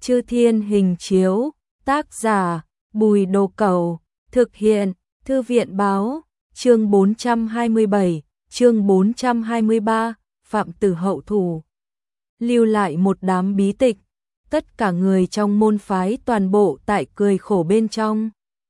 Chư Thiên Hình Chiếu, tác giả, Bùi Đồ Cẩu, thực hiện, Thư viện báo, chương 427, chương 423, Phạm Tử Hậu Thủ. Lưu lại một đám bí tịch, tất cả người trong môn phái toàn bộ tại cười khổ bên trong.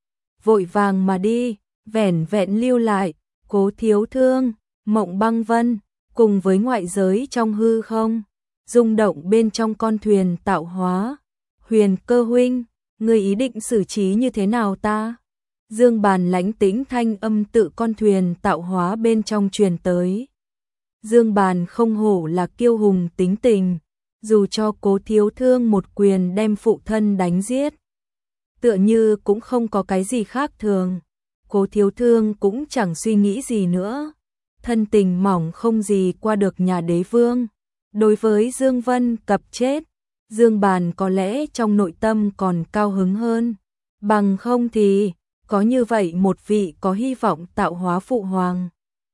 Vội vàng mà đi, vẻn vẹn lưu lại, Cố Thiếu Thương, Mộng Băng Vân, cùng với ngoại giới trong hư không, rung động bên trong con thuyền tạo hóa. Huyền Cơ huynh, ngươi ý định xử trí như thế nào ta? Dương Bàn lãnh tĩnh thanh âm tự con thuyền tạo hóa bên trong truyền tới. Dương Bàn không hổ là kiêu hùng tính tình, dù cho Cố Thiếu Thương một quyền đem phụ thân đánh giết, tựa như cũng không có cái gì khác thường. Cố Thiếu Thương cũng chẳng suy nghĩ gì nữa, thân tình mỏng không gì qua được nhà đế vương. Đối với Dương Vân cập chết, Dương Bàn có lẽ trong nội tâm còn cao hứng hơn, bằng không thì có như vậy một vị có hy vọng tạo hóa phụ hoàng,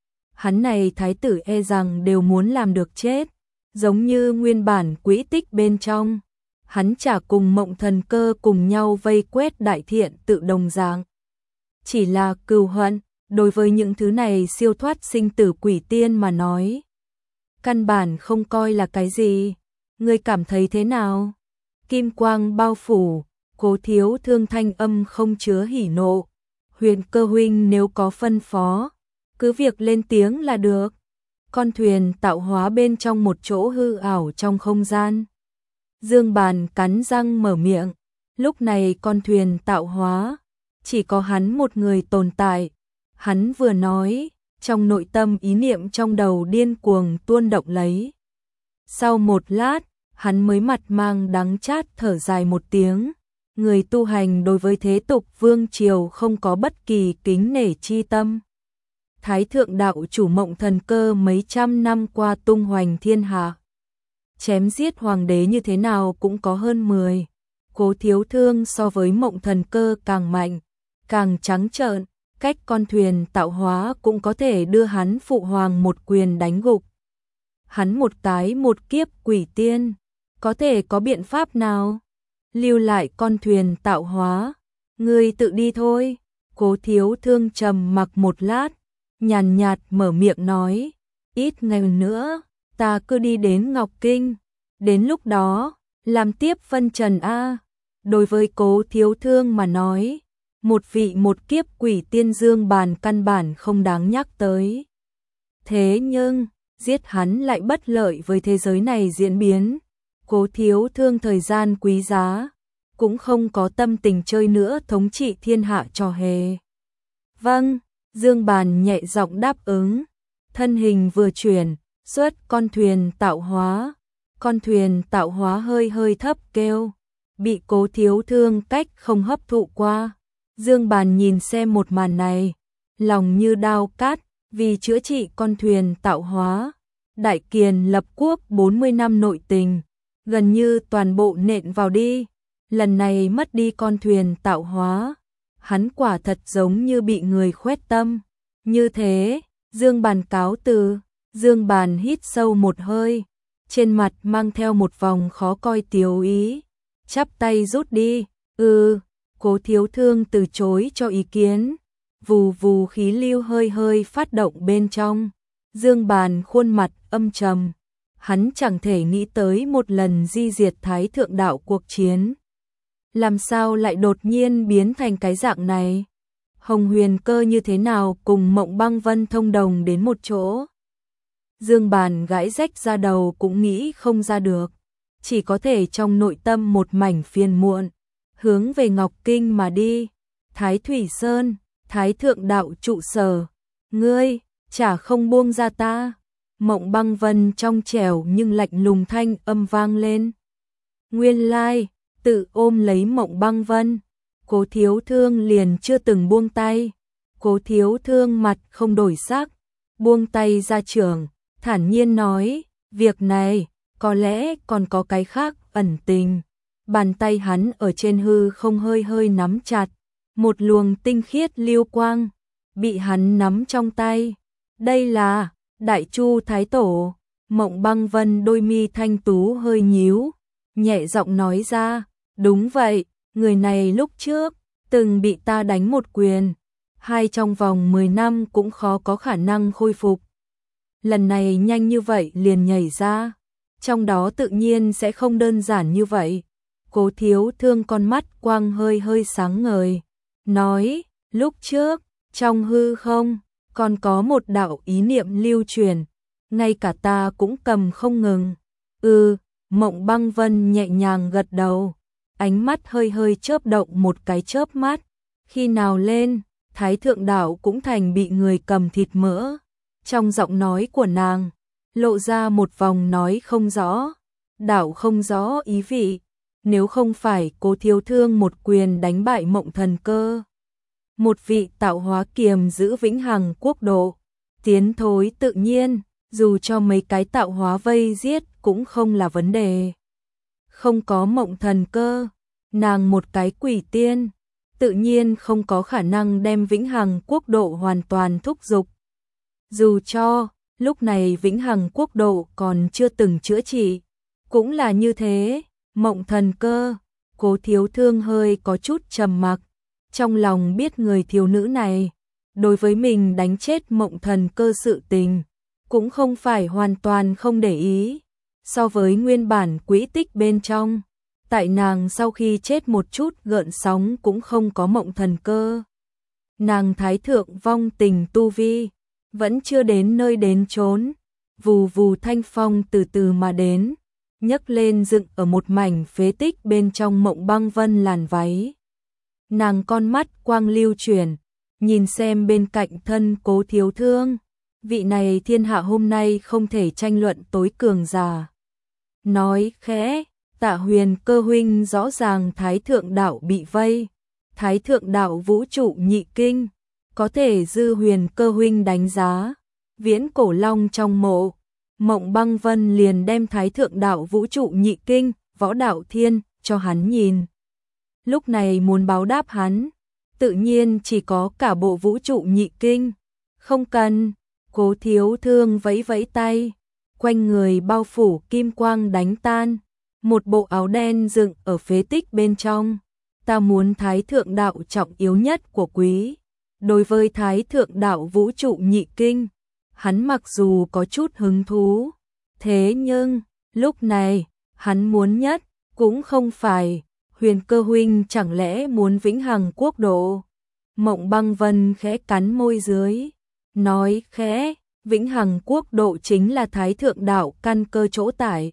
hắn này thái tử e rằng đều muốn làm được chết, giống như nguyên bản quỹ tích bên trong, hắn chả cùng Mộng Thần Cơ cùng nhau vây quét đại thiện tự đồng dạng. Chỉ là cừu hận, đối với những thứ này siêu thoát sinh tử quỷ tiên mà nói, căn bản không coi là cái gì. Ngươi cảm thấy thế nào? Kim quang bao phủ, Cố Thiếu Thương thanh âm không chứa hỉ nộ. Huyền Cơ huynh nếu có phân phó, cứ việc lên tiếng là được. Con thuyền tạo hóa bên trong một chỗ hư ảo trong không gian. Dương Bàn cắn răng mở miệng, lúc này con thuyền tạo hóa, chỉ có hắn một người tồn tại. Hắn vừa nói, trong nội tâm ý niệm trong đầu điên cuồng tuôn động lấy. Sau một lát, hắn mới mặt mang đắng chát thở dài một tiếng. Người tu hành đối với thế tục vương triều không có bất kỳ kính nể chi tâm. Thái thượng đạo chủ Mộng Thần Cơ mấy trăm năm qua tung hoành thiên hạ, chém giết hoàng đế như thế nào cũng có hơn 10. Cố Thiếu Thương so với Mộng Thần Cơ càng mạnh, càng trắng trợn, cách con thuyền tạo hóa cũng có thể đưa hắn phụ hoàng một quyền đánh gục. Hắn một tái một kiếp quỷ tiên, có thể có biện pháp nào? Lưu lại con thuyền tạo hóa, ngươi tự đi thôi. Cố Thiếu Thương trầm mặc một lát, nhàn nhạt mở miệng nói, ít ngày nữa, ta cứ đi đến Ngọc Kinh, đến lúc đó, làm tiếp phân trần a. Đối với Cố Thiếu Thương mà nói, một vị một kiếp quỷ tiên Dương Bàn căn bản không đáng nhắc tới. Thế nhưng, giết hắn lại bất lợi với thế giới này diễn biến. Cố Thiếu Thương thời gian quý giá, cũng không có tâm tình chơi nữa thống trị thiên hạ trò hề. Vâng, Dương Bàn nhẹ giọng đáp ứng, thân hình vừa chuyển, xuất con thuyền tạo hóa. Con thuyền tạo hóa hơi hơi thấp kêu, bị Cố Thiếu Thương cách không hấp thụ qua. Dương Bàn nhìn xem một màn này, lòng như đao cát, vì chữa trị con thuyền tạo hóa. Đại Kiền lập quốc 40 năm nội tình, gần như toàn bộ nện vào đi. Lần này mất đi con thuyền tạo hóa, hắn quả thật giống như bị người khoét tâm. Như thế, Dương Bàn cáo từ. Dương Bàn hít sâu một hơi, trên mặt mang theo một vòng khó coi tiếu ý, chắp tay rút đi. Cố Thiếu Thương từ chối cho ý kiến, vù vù khí lưu hơi hơi phát động bên trong. Dương Bàn khuôn mặt âm trầm, hắn chẳng thể nghĩ tới một lần di diệt Thái thượng đạo cuộc chiến, làm sao lại đột nhiên biến thành cái dạng này. Hồng Huyền Cơ như thế nào cùng Mộng Băng Vân thông đồng đến một chỗ? Dương Bàn gãi rách ra đầu cũng nghĩ không ra được, chỉ có thể trong nội tâm một mảnh phiền muộn, hướng về Ngọc Kinh mà đi. Thái Thủy Sơn, Thái thượng đạo trụ sở, ngươi chả không buông ra ta. Mộng Băng Vân trong trẻo nhưng lạnh lùng thanh âm vang lên. Nguyên lai, tự ôm lấy Mộng Băng Vân, Cố Thiếu Thương liền chưa từng buông tay. Cố Thiếu Thương mặt không đổi sắc, buông tay ra trưởng, thản nhiên nói, việc này có lẽ còn có cái khác ẩn tình. Bàn tay hắn ở trên hư không hơi hơi nắm chặt, một luồng tinh khiết lưu quang bị hắn nắm trong tay. Đây là Đại Chu Thái Tổ. Mộng Băng Vân đôi mi thanh tú hơi nhíu, nhẹ giọng nói ra, đúng vậy, người này lúc trước từng bị ta đánh một quyền, hay trong vòng 10 năm cũng khó có khả năng khôi phục. Lần này nhanh như vậy liền nhảy ra, trong đó tự nhiên sẽ không đơn giản như vậy. Cố Thiếu Thương con mắt quang hơi hơi sáng ngời, nói, lúc trước, trong hư không, còn có một đạo ý niệm lưu truyền, ngay cả ta cũng cầm không ngừng. Mộng Băng Vân nhẹ nhàng gật đầu, ánh mắt hơi hơi chớp động một cái chớp mắt, khi nào lên, Thái Thượng Đạo cũng thành bị người cầm thịt mỡ. Trong giọng nói của nàng, lộ ra một vòng nói không rõ, đạo không rõ ý vị, nếu không phải Cố Thiếu Thương một quyền đánh bại Mộng Thần Cơ, một vị tạo hóa kiềm giữ vĩnh hằng quốc độ, tiến thối tự nhiên, dù cho mấy cái tạo hóa vây giết cũng không là vấn đề. Không có Mộng Thần Cơ, nàng một cái quỷ tiên, tự nhiên không có khả năng đem vĩnh hằng quốc độ hoàn toàn thúc giục. Dù cho, lúc này vĩnh hằng quốc độ còn chưa từng chữa trị, cũng là như thế. Mộng Thần Cơ, Cố Thiếu Thương hơi có chút trầm mặc, trong lòng biết người thiếu nữ này, đối với mình đánh chết Mộng Thần Cơ sự tình, cũng không phải hoàn toàn không để ý. So với nguyên bản quỹ tích bên trong, tại nàng sau khi chết một chút gợn sóng cũng không có Mộng Thần Cơ. Nàng thái thượng vong tình tu vi, vẫn chưa đến nơi đến chốn, vù vù thanh phong từ từ mà đến, nhấc lên dựng ở một mảnh phế tích bên trong Mộng Băng Vân làn váy. Nàng con mắt quang lưu chuyển, nhìn xem bên cạnh thân Cố Thiếu Thương, vị này thiên hạ hôm nay không thể tranh luận tối cường giả. Nói khẽ, Tạ Huyền Cơ huynh rõ ràng Thái Thượng Đạo bị vây, Thái Thượng Đạo vũ trụ nhị kinh, có thể dư Huyền Cơ huynh đánh giá, Viễn Cổ Long trong mộ. Mộng Băng Vân liền đem Thái Thượng Đạo vũ trụ nhị kinh, Võ Đạo Thiên, cho hắn nhìn. Lúc này muốn báo đáp hắn, tự nhiên chỉ có cả bộ vũ trụ nhị kinh. Không cần, Cố Thiếu Thương vẫy vẫy tay, quanh người bao phủ kim quang đánh tan, một bộ áo đen dựng ở phế tích bên trong. Ta muốn Thái Thượng Đạo trọng yếu nhất của quý. Đối với Thái Thượng Đạo vũ trụ nhị kinh, hắn mặc dù có chút hứng thú, thế nhưng, lúc này, hắn muốn nhất, cũng không phải, Huyền Cơ huynh chẳng lẽ muốn vĩnh hằng quốc độ. Mộng Băng Vân khẽ cắn môi dưới, nói khẽ, vĩnh hằng quốc độ chính là Thái Thượng Đạo căn cơ chỗ tại.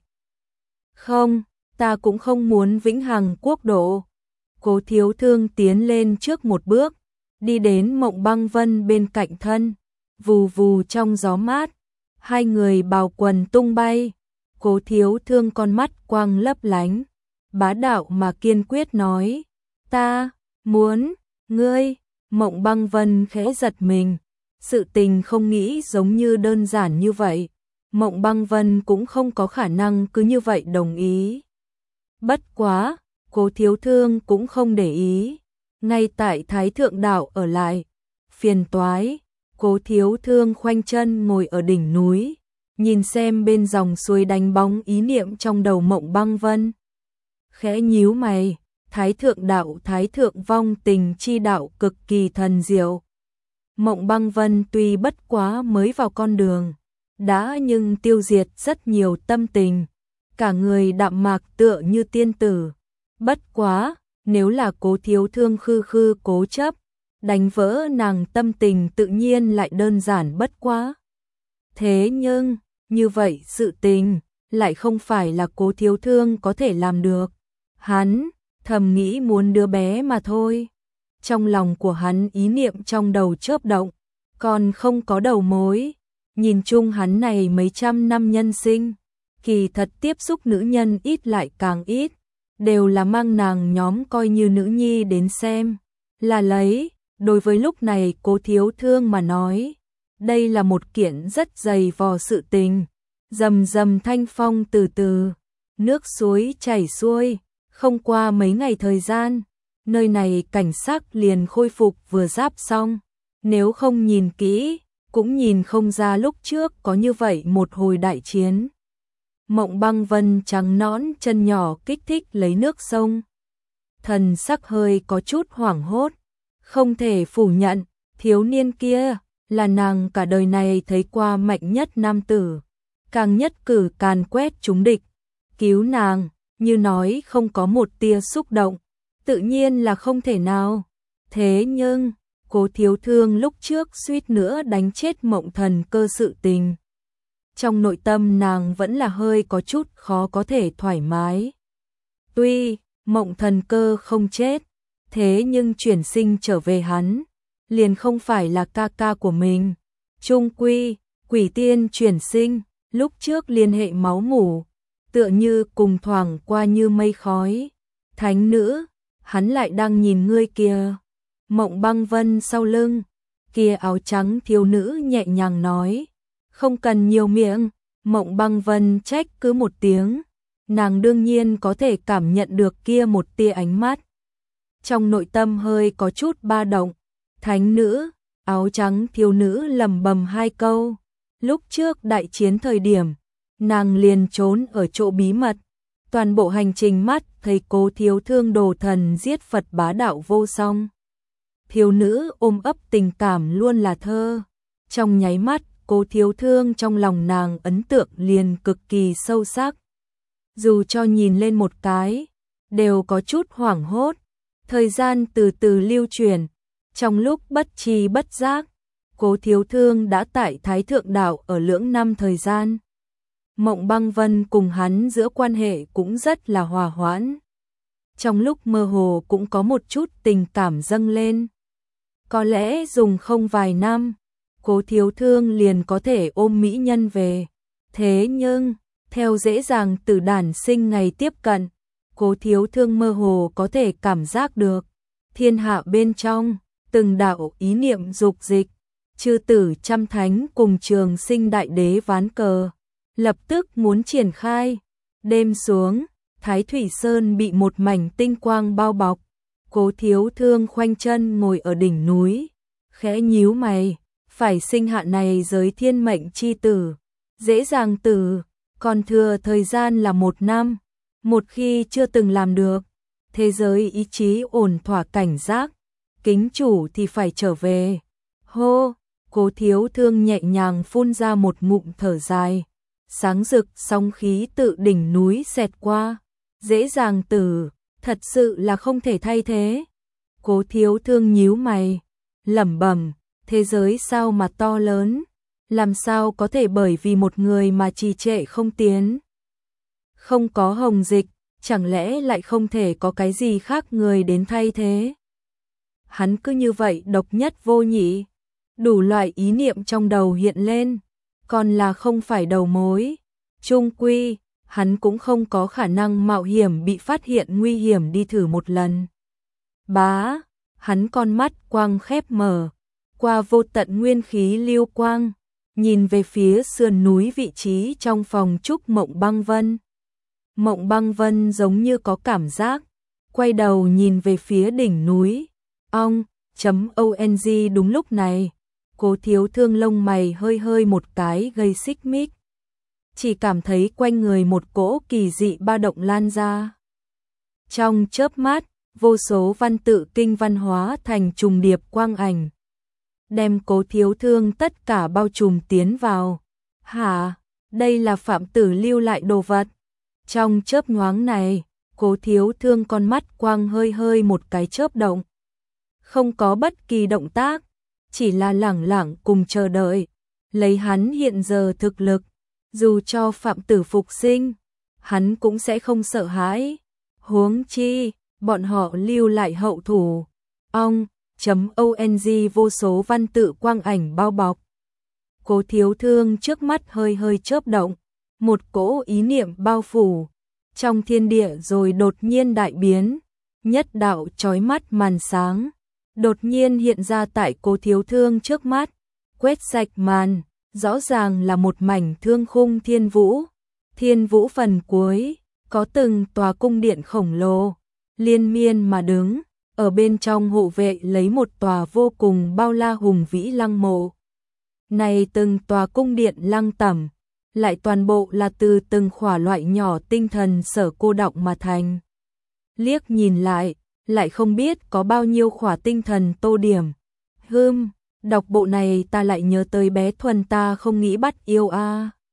Không, ta cũng không muốn vĩnh hằng quốc độ. Cố Thiếu Thương tiến lên trước một bước, đi đến Mộng Băng Vân bên cạnh thân. Vù vù trong gió mát, hai người bào quần tung bay. Cố Thiếu Thương con mắt quang lấp lánh, bá đạo mà kiên quyết nói, ta muốn ngươi. Mộng Băng Vân khẽ giật mình, sự tình không nghĩ giống như đơn giản như vậy. Mộng Băng Vân cũng không có khả năng cứ như vậy đồng ý. Bất quá, Cố Thiếu Thương cũng không để ý, ngay tại Thái Thượng Đạo ở lại, phiền toái. Cố Thiếu Thương khoanh chân ngồi ở đỉnh núi, nhìn xem bên dòng suối đánh bóng ý niệm trong đầu Mộng Băng Vân. Khẽ nhíu mày, Thái Thượng Đạo Thái Thượng vong tình chi đạo cực kỳ thần diệu. Mộng Băng Vân tuy bất quá mới vào con đường, đã nhưng tiêu diệt rất nhiều tâm tình, cả người đạm mạc tựa như tiên tử. Bất quá, nếu là Cố Thiếu Thương khư khư cố chấp, đánh vỡ nàng tâm tình tự nhiên lại đơn giản bất quá. Thế nhưng, như vậy sự tình, lại không phải là Cố Thiếu Thương có thể làm được. Hắn, thầm nghĩ muốn đứa bé mà thôi. Trong lòng của hắn ý niệm trong đầu chớp động, còn không có đầu mối. Nhìn chung hắn này mấy trăm năm nhân sinh, kỳ thật tiếp xúc nữ nhân ít lại càng ít, đều là mang nàng nhóm coi như nữ nhi đến xem, là lấy. Đối với lúc này Cố Thiếu Thương mà nói, đây là một kiện rất dày vò sự tình. Rầm rầm thanh phong từ từ, nước suối chảy xuôi, không qua mấy ngày thời gian, nơi này cảnh sắc liền khôi phục vừa giáp xong. Nếu không nhìn kỹ, cũng nhìn không ra lúc trước có như vậy một hồi đại chiến. Mộng Băng Vân trắng nõn chân nhỏ kích thích lấy nước sông. Thần sắc hơi có chút hoảng hốt, không thể phủ nhận, thiếu niên kia là nàng cả đời này thấy qua mạnh nhất nam tử, càng nhất cử càn quét chúng địch, cứu nàng, như nói không có một tia xúc động, tự nhiên là không thể nào. Thế nhưng, Cố Thiếu Thương lúc trước suýt nữa đánh chết Mộng Thần Cơ sự tình. Trong nội tâm nàng vẫn là hơi có chút khó có thể thoải mái. Tuy Mộng Thần Cơ không chết, thế nhưng chuyển sinh trở về hắn, liền không phải là ca ca của mình. Chung quy, quỷ tiên chuyển sinh, lúc trước liên hệ máu mủ, tựa như cùng thoảng qua như mây khói. Thánh nữ, hắn lại đang nhìn ngươi kìa. Mộng Băng Vân sau lưng, kia áo trắng thiếu nữ nhẹ nhàng nói, không cần nhiều miệng. Mộng Băng Vân trách cứ một tiếng, nàng đương nhiên có thể cảm nhận được kia một tia ánh mắt. Trong nội tâm hơi có chút ba động. Thánh nữ, áo trắng thiếu nữ lẩm bẩm hai câu. Lúc trước đại chiến thời điểm, nàng liền trốn ở chỗ bí mật. Toàn bộ hành trình mắt thấy Cố Thiếu Thương đồ thần giết Phật bá đạo vô song. Thiếu nữ ôm ấp tình cảm luôn là thơ. Trong nháy mắt, Cố Thiếu Thương trong lòng nàng ấn tượng liền cực kỳ sâu sắc. Dù cho nhìn lên một cái, đều có chút hoảng hốt. Thời gian từ từ lưu chuyển, trong lúc bất tri bất giác, Cố Thiếu Thương đã tại Thái Thượng Đảo ở lưỡng năm thời gian. Mộng Băng Vân cùng hắn giữa quan hệ cũng rất là hòa hoãn. Trong lúc mơ hồ cũng có một chút tình cảm dâng lên. Có lẽ dùng không vài năm, Cố Thiếu Thương liền có thể ôm mỹ nhân về. Thế nhưng, theo dễ dàng từ đản sinh ngày tiếp cận, Cố Thiếu Thương mơ hồ có thể cảm giác được. Thiên hạ bên trong, từng đạo ý niệm dục dịch, chư tử trăm thánh cùng Trường Sinh đại đế ván cờ, lập tức muốn triển khai. Đêm xuống, Thái Thủy Sơn bị một mảnh tinh quang bao bọc. Cố Thiếu Thương khoanh chân ngồi ở đỉnh núi, khẽ nhíu mày, phải sinh hạ này giới thiên mệnh chi tử, dễ dàng tử, còn thừa thời gian là 1 năm. Một khi chưa từng làm được, thế giới ý chí ổn thỏa cảnh giác, kính chủ thì phải trở về. Hô, Cố Thiếu Thương nhẹ nhàng phun ra một ngụm thở dài, sáng rực sóng khí tự đỉnh núi xẹt qua, dễ dàng tử, thật sự là không thể thay thế. Cố Thiếu Thương nhíu mày, lẩm bẩm, thế giới sao mà to lớn, làm sao có thể bởi vì một người mà trì trệ không tiến. Không có Hồng Dịch, chẳng lẽ lại không thể có cái gì khác người đến thay thế? Hắn cứ như vậy độc nhất vô nhị, đủ loại ý niệm trong đầu hiện lên, còn là không phải đầu mối. Chung quy, hắn cũng không có khả năng mạo hiểm bị phát hiện nguy hiểm đi thử một lần. Bá, hắn con mắt quang khép mở, qua vô tận nguyên khí lưu quang, nhìn về phía sườn núi vị trí trong phòng trúc Mộng Băng Vân. Mộng Băng Vân giống như có cảm giác, quay đầu nhìn về phía đỉnh núi. ONG đúng lúc này, Cố Thiếu Thương lông mày hơi hơi một cái gây xích mích. Chỉ cảm thấy quanh người một cỗ kỳ dị ba động lan ra. Trong chớp mắt, vô số văn tự kinh văn hóa thành trùng điệp quang ảnh, đem Cố Thiếu Thương tất cả bao trùm tiến vào. Hả, đây là Phạm Tử lưu lại đồ vật. Trong chớp nhoáng này, Cố Thiếu Thương con mắt quang hơi hơi một cái chớp động. Không có bất kỳ động tác, chỉ là lẳng lặng cùng chờ đợi. Lấy hắn hiện giờ thực lực, dù cho Phạm Tử phục sinh, hắn cũng sẽ không sợ hãi. Huống chi, bọn họ lưu lại hậu thủ. ONG vô số văn tự quang ảnh bao bọc. Cố Thiếu Thương trước mắt hơi hơi chớp động, một cỗ ý niệm bao phủ trong thiên địa rồi đột nhiên đại biến. Nhất đạo chói mắt màn sáng đột nhiên hiện ra tại Cố Thiếu Thương trước mắt, quét sạch màn, rõ ràng là một mảnh thương khung thiên vũ. Thiên vũ phần cuối có từng tòa cung điện khổng lồ liên miên mà đứng, ở bên trong hộ vệ lấy một tòa vô cùng bao la hùng vĩ lăng mộ. Này từng tòa cung điện lăng tẩm, lại toàn bộ là từ từng khỏa loại nhỏ tinh thần sở cô đọng mà thành. Liếc nhìn lại không biết có bao nhiêu khỏa tinh thần tô điểm. Đọc bộ này ta lại nhớ tới bé Thuần ta không nghĩ bắt yêu a.